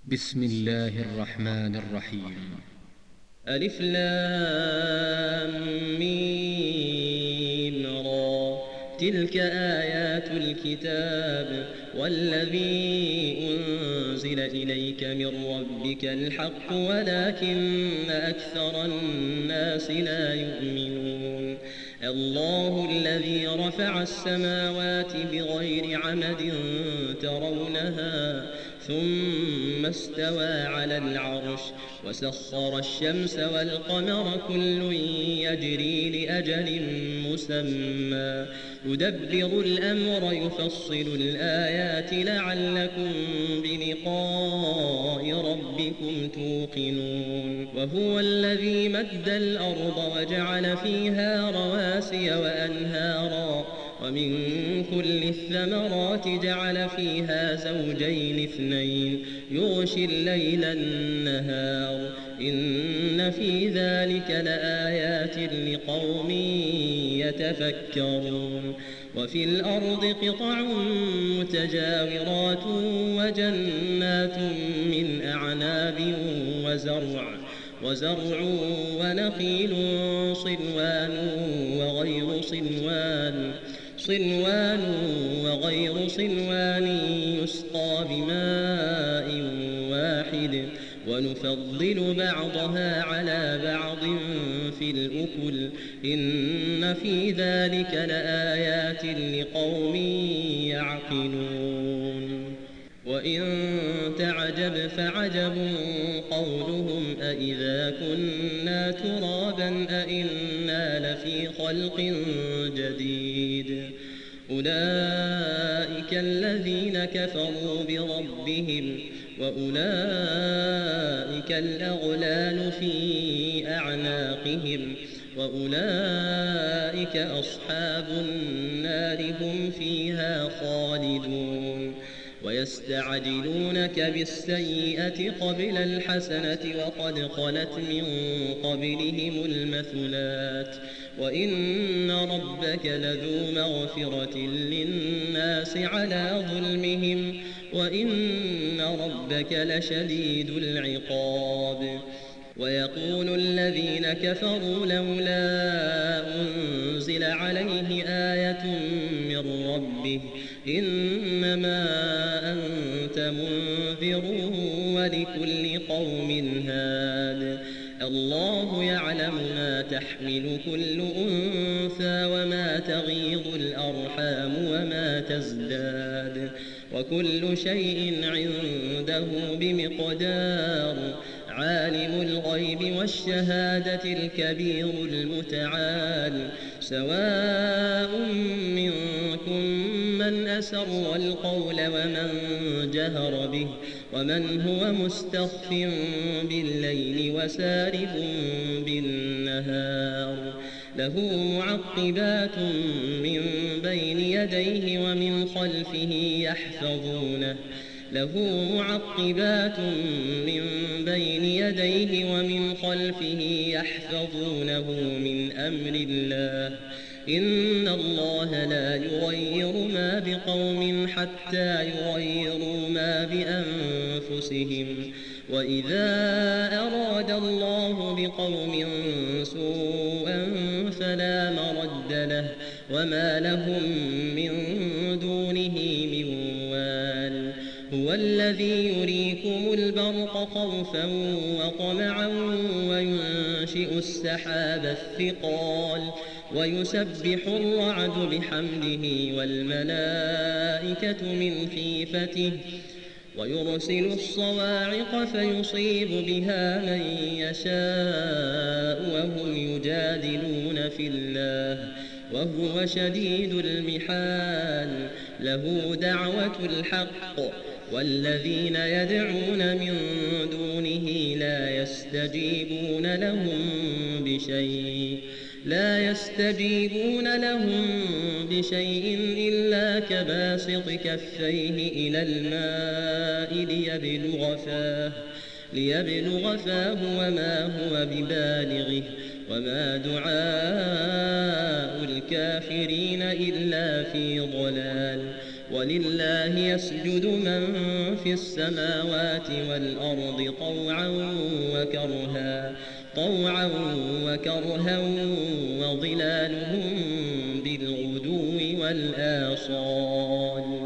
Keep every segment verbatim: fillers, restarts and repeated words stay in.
بسم الله الرحمن الرحيم. ألف لام ميم را، تلك آيات الكتاب والذي أنزل إليك من ربك الحق ولكن أكثر الناس لا يؤمنون. الله الذي رفع السماوات بغير عمد ترونها ثم استوى على العرش وسخر الشمس والقمر كل يجري لأجل مسمى يدبر الأمر يفصل الآيات لعلكم بلقاء ربكم توقنون. وهو الذي مد الأرض وجعل فيها رواسي وأنهارا ومن كل الثمرات جعل فيها زوجين اثنين يغشي الليل النهار إن في ذلك لآيات لقوم يتفكرون. وفي الأرض قطع متجاورات وجنات من أعناب وزرع وزرع ونخيل صنوان وغير صنوان صنوان وغير صنوان يسقى بماء واحد ونفضل بعضها على بعض في الأكل إن في ذلك لآيات لقوم يعقلون. وإن تعجب فعجب قولهم أإذا كنا ترابا أإنا لفي خلق جديد. أولئك الذين كفروا بربهم وأولئك الأغلال في أعناقهم وأولئك أصحاب النار هم فيها خالدون. ويستعجلونك بالسيئة قبل الحسنة وقد خلت من قبلهم المثلات وإن ربك لذو مغفرة للناس على ظلمهم وإن ربك لشديد العقاب. ويقول الذين كفروا لولا أنزل عليه آية من ربه إنما أنت منذر ولكل قوم هاد. الله يعلم ما تحمل كل أنثى وما تغيض الأرحام وما تزداد وكل شيء عنده بمقدار. عالم الغيب والشهادة الكبير المتعال. سواء منكم من أسر القول ومن جهر به ومن هو مستخف بالليل وسارب بالنهار. له معقبات من بين يديه ومن خلفه يحفظونه له معقبات من بين يديه ومن خلفه يحفظونه من أمر الله. إن الله لا يغير ما بقوم حتى يغيروا ما بأنفسهم. وإذا أراد الله بقوم سوءا فلا مرد له وما لهم من دونه من وال. هو الذي يريكم البرق خوفا وطمعا وينشئ السحاب الثقال ويسبح الرعد بحمده والملائكة من خيفته ويرسل الصواعق فيصيب بها من يشاء وهم يجادلون في الله وهو شديد المحال. له دعوة الحق والذين يدعون من دونه لا يستجيبون لهم بشيء لا يستجيبون لهم بشيء إلا كباسط كفيه إلى الماء ليبلغ فاه ليبلغ فاه وما هو ببالغه وما دعاء الكافرين إلا في ضلال. ولله يسجد من في السماوات والأرض طوعا وكرها طوعا وكرها وظلالهم بالغدو والآصال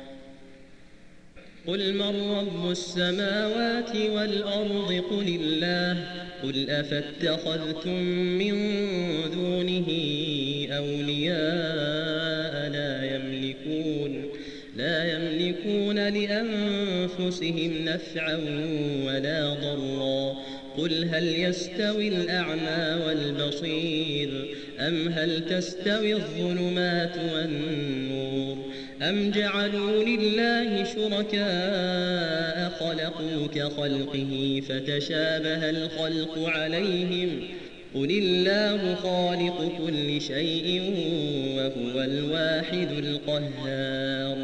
قل من رب السماوات والأرض قل الله قل أفاتخذتم من دونه أولياء لا يملكون لا يملكون لأنفسهم نفعا ولا ضرا قل هل يستوي الأعمى والبصير أم هل تستوي الظلمات والنور أم جعلوا لله شركاء خلقوا كخلقه فتشابه الخلق عليهم قل الله خالق كل شيء وهو الواحد القهار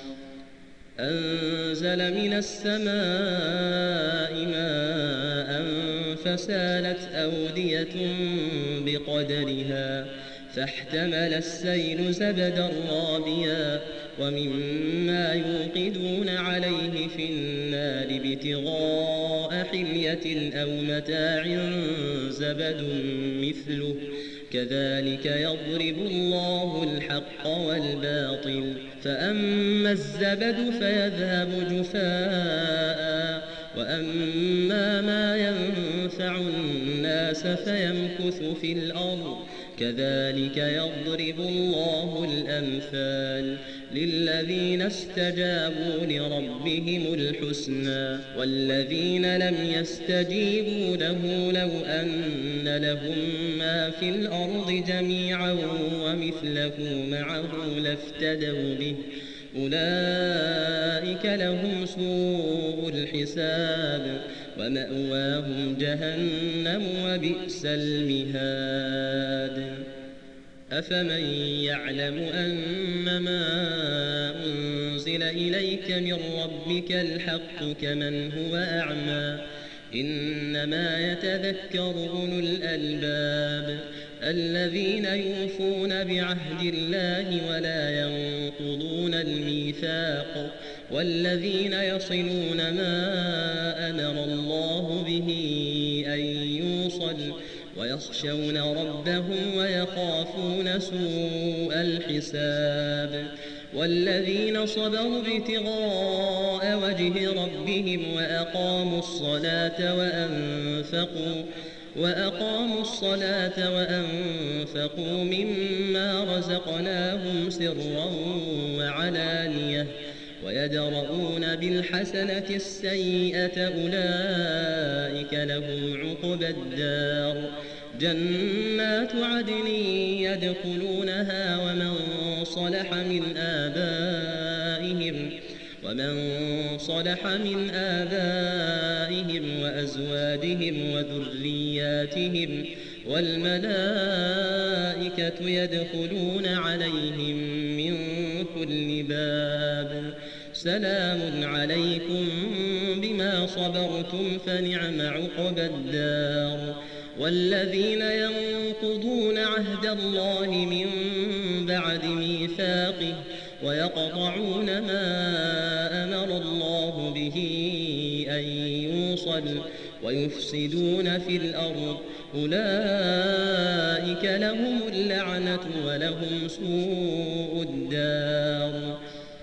أنزل من السماء ماء فسالت أودية بقدرها فاحتمل السيل زبدا رابيا ومما يوقدون عليه في النار ابتغاء حلية أو متاع زبد مثله كذلك يضرب الله الحق والباطل فأما الزبد فيذهب جفاء وأما ما ينفع الناس فيمكث في الأرض كذلك يضرب الله الأمثال للذين استجابوا لربهم الحسنى والذين لم يستجيبوا له لو أن لهم ما في الأرض جميعا ومثله معه لافتدوا به أولئك لهم سوء الحساب ومأواهم جهنم وبئس المهاد أفمن يعلم أنما أنزل إليك من ربك الحق كمن هو أعمى إنما يتذكر أولو الألباب الذين يوفون بعهد الله ولا ينقضون الميثاق والذين يصلون ما أمر الله به أن يوصل ويخشون ربهم ويخافون سوء الحساب والذين صبروا ابتغاء وجه ربهم وأقاموا الصلاة وأنفقوا وأقاموا الصلاة وأنفقوا مما رزقناهم سرا وعلانية ويدرؤون بالحسنة السيئة أولئك لهم عقبى الدار جنات عدن يدخلونها ومن صلح من آبائهم ومن صلح من آبائهم وأزواجهم وذرياتهم والملائكة يدخلون عليهم من كل باب سلام عليكم بما صبرتم فنعم عقبى الدار والذين ينقضون عهد الله من بعد ميثاقه ويقطعون ما أمر الله به أن يوصل ويفسدون في الأرض أولئك لهم اللعنة ولهم سوء الدار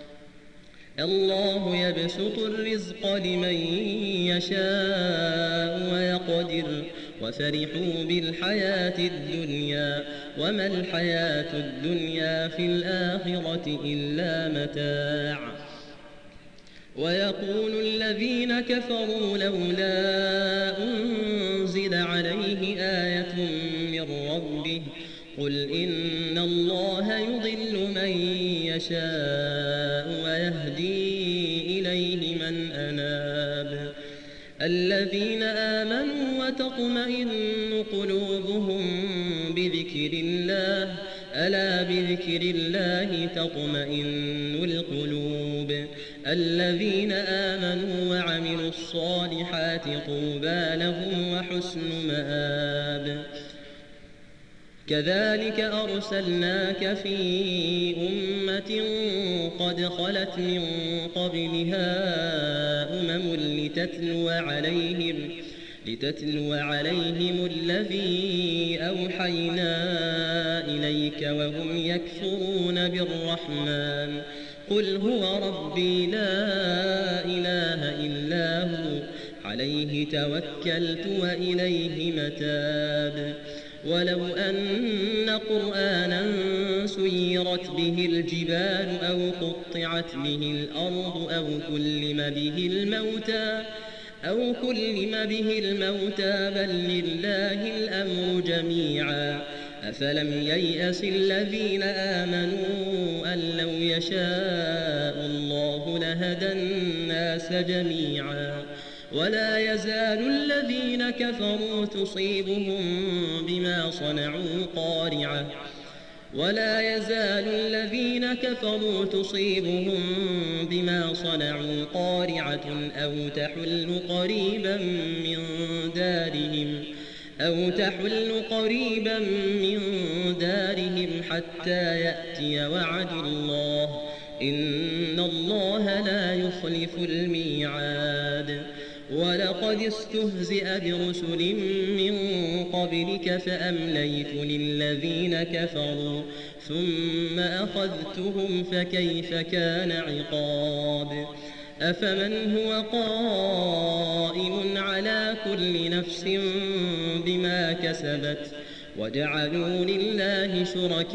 الله يبسط الرزق لمن يشاء ويقدر وفرحوا بالحياة الدنيا وما الحياة الدنيا في الآخرة إلا متاع ويقول الذين كفروا لولا أنزل عليه آية من ربه قل إن الله يضل من يشاء ويهدي إليه من أناب الذين آمنوا وتطمئن قلوبهم بذكر الله ألا بذكر الله تطمئن القلوب الذين آمنوا وعملوا الصالحات طوبى لهم وحسن مآب كذلك أرسلناك في أمة قد خلت من قبلها أمم لتتلو عليهم, لتتلو عليهم الذي أوحينا إليك وهم يكفرون بالرحمن قل هو ربي لا إله إلا هو عليه توكلت وإليه متاب ولو أن قرآنا سيرت به الجبال أو قطعت به الأرض أو كلم به الموتى أو كلم به الموتى بل لله الأمر جميعا أفلم ييأس الذين آمنوا أن لو يشاء الله لهدى الناس جميعا ولا يزال الذين كفروا تصيبهم بما صنعوا قارعة ولا يزال الذين كفروا تصيبهم بما صنعوا قارعة أو تحل قريبا من دارهم أو تحل قريبا من دارهم حتى يأتي وعد الله إن الله لا يخلف الميعاد ولقد استهزئ برسل من قبلك فأمليت للذين كفروا ثم أخذتهم فكيف كان عقاب أفمن هو قائم على كل نفس بما كسبت وجعلوا لله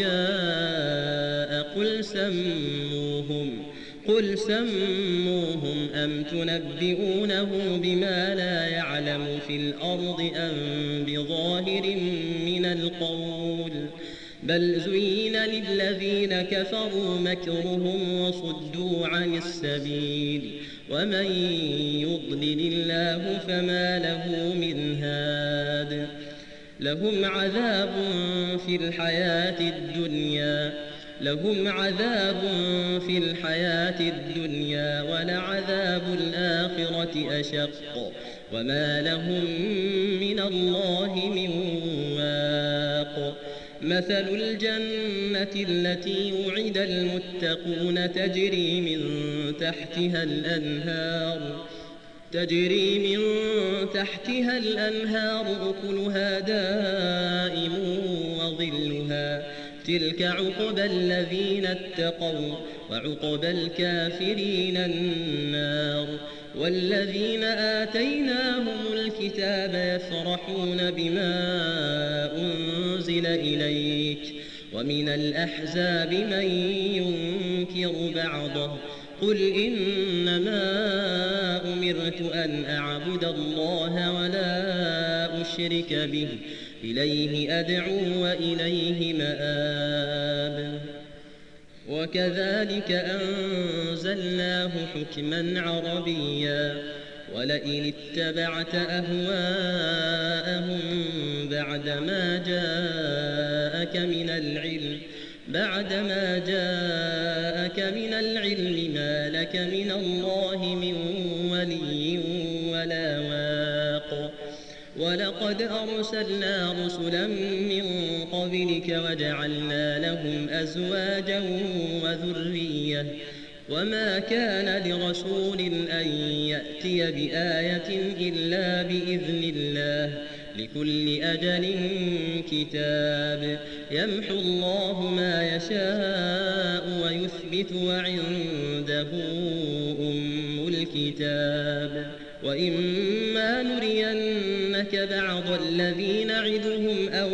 شركاء قل سموهم قل سموهم أم تنبئونه بما لا يعلم في الأرض أم بظاهر من القول بل زين للذين كفروا مكرهم وصدوا عن السبيل ومن يضلل الله فما له من هاد لهم عذاب في الحياة الدنيا لهم عذاب في الحياة الدنيا ولعذاب الآخرة أشق وما لهم من الله من واق مثل الجنة التي وعد المتقون تجري من تحتها الأنهار تجري من تحتها الأنهار أكلها دائم وظلها تلك عقبى الذين اتقوا وعقبى الكافرين النار والذين آتيناهم الكتاب يفرحون بما أنزل إليك ومن الأحزاب من ينكر بعضه قل إنما أمرت أن أعبد الله ولا أشرك به إليه أدعو وإليه مآب وكذلك أنزلناه حكما عربيا ولئن اتبعت أهواءهم بعدما جاءك من العلم بعدما جاءك من العلم ما لك من الله من ولي ولا واق ولقد أرسلنا رسلا من قبلك وجعلنا لهم أزواجا وذرية وما كان لرسول أن يأتي بآية إلا بإذن الله لكل أجل كتاب يمحو الله ما يشاء ويثبت وعنده أم الكتاب وإما نرينك بعض الذي نعدهم أو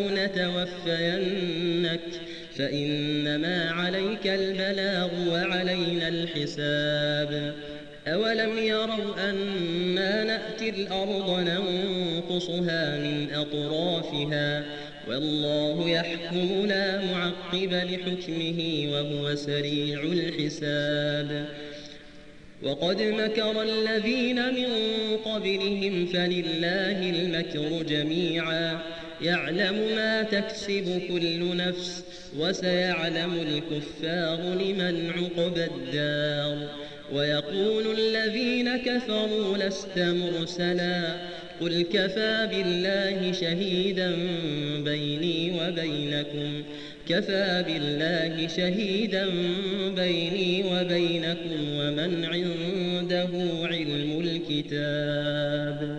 نتوفينك فإنما عليك البلاغ وعلينا الحساب أولم يروا أنا نأتي الأرض ننقصها من أطرافها والله يحكم لا معقب لحكمه وهو سريع الحساب وقد مكر الذين من قبلهم فلله المكر جميعا يعلم ما تكسب كل نفس وسيعلم الكفار لمن عقبى الدار ويقول الذين كفروا لست مرسلا قل كفى بالله شهيدا بيني وبينكم كفى بالله شهيدا بيني وبينكم ومن عنده علم الكتاب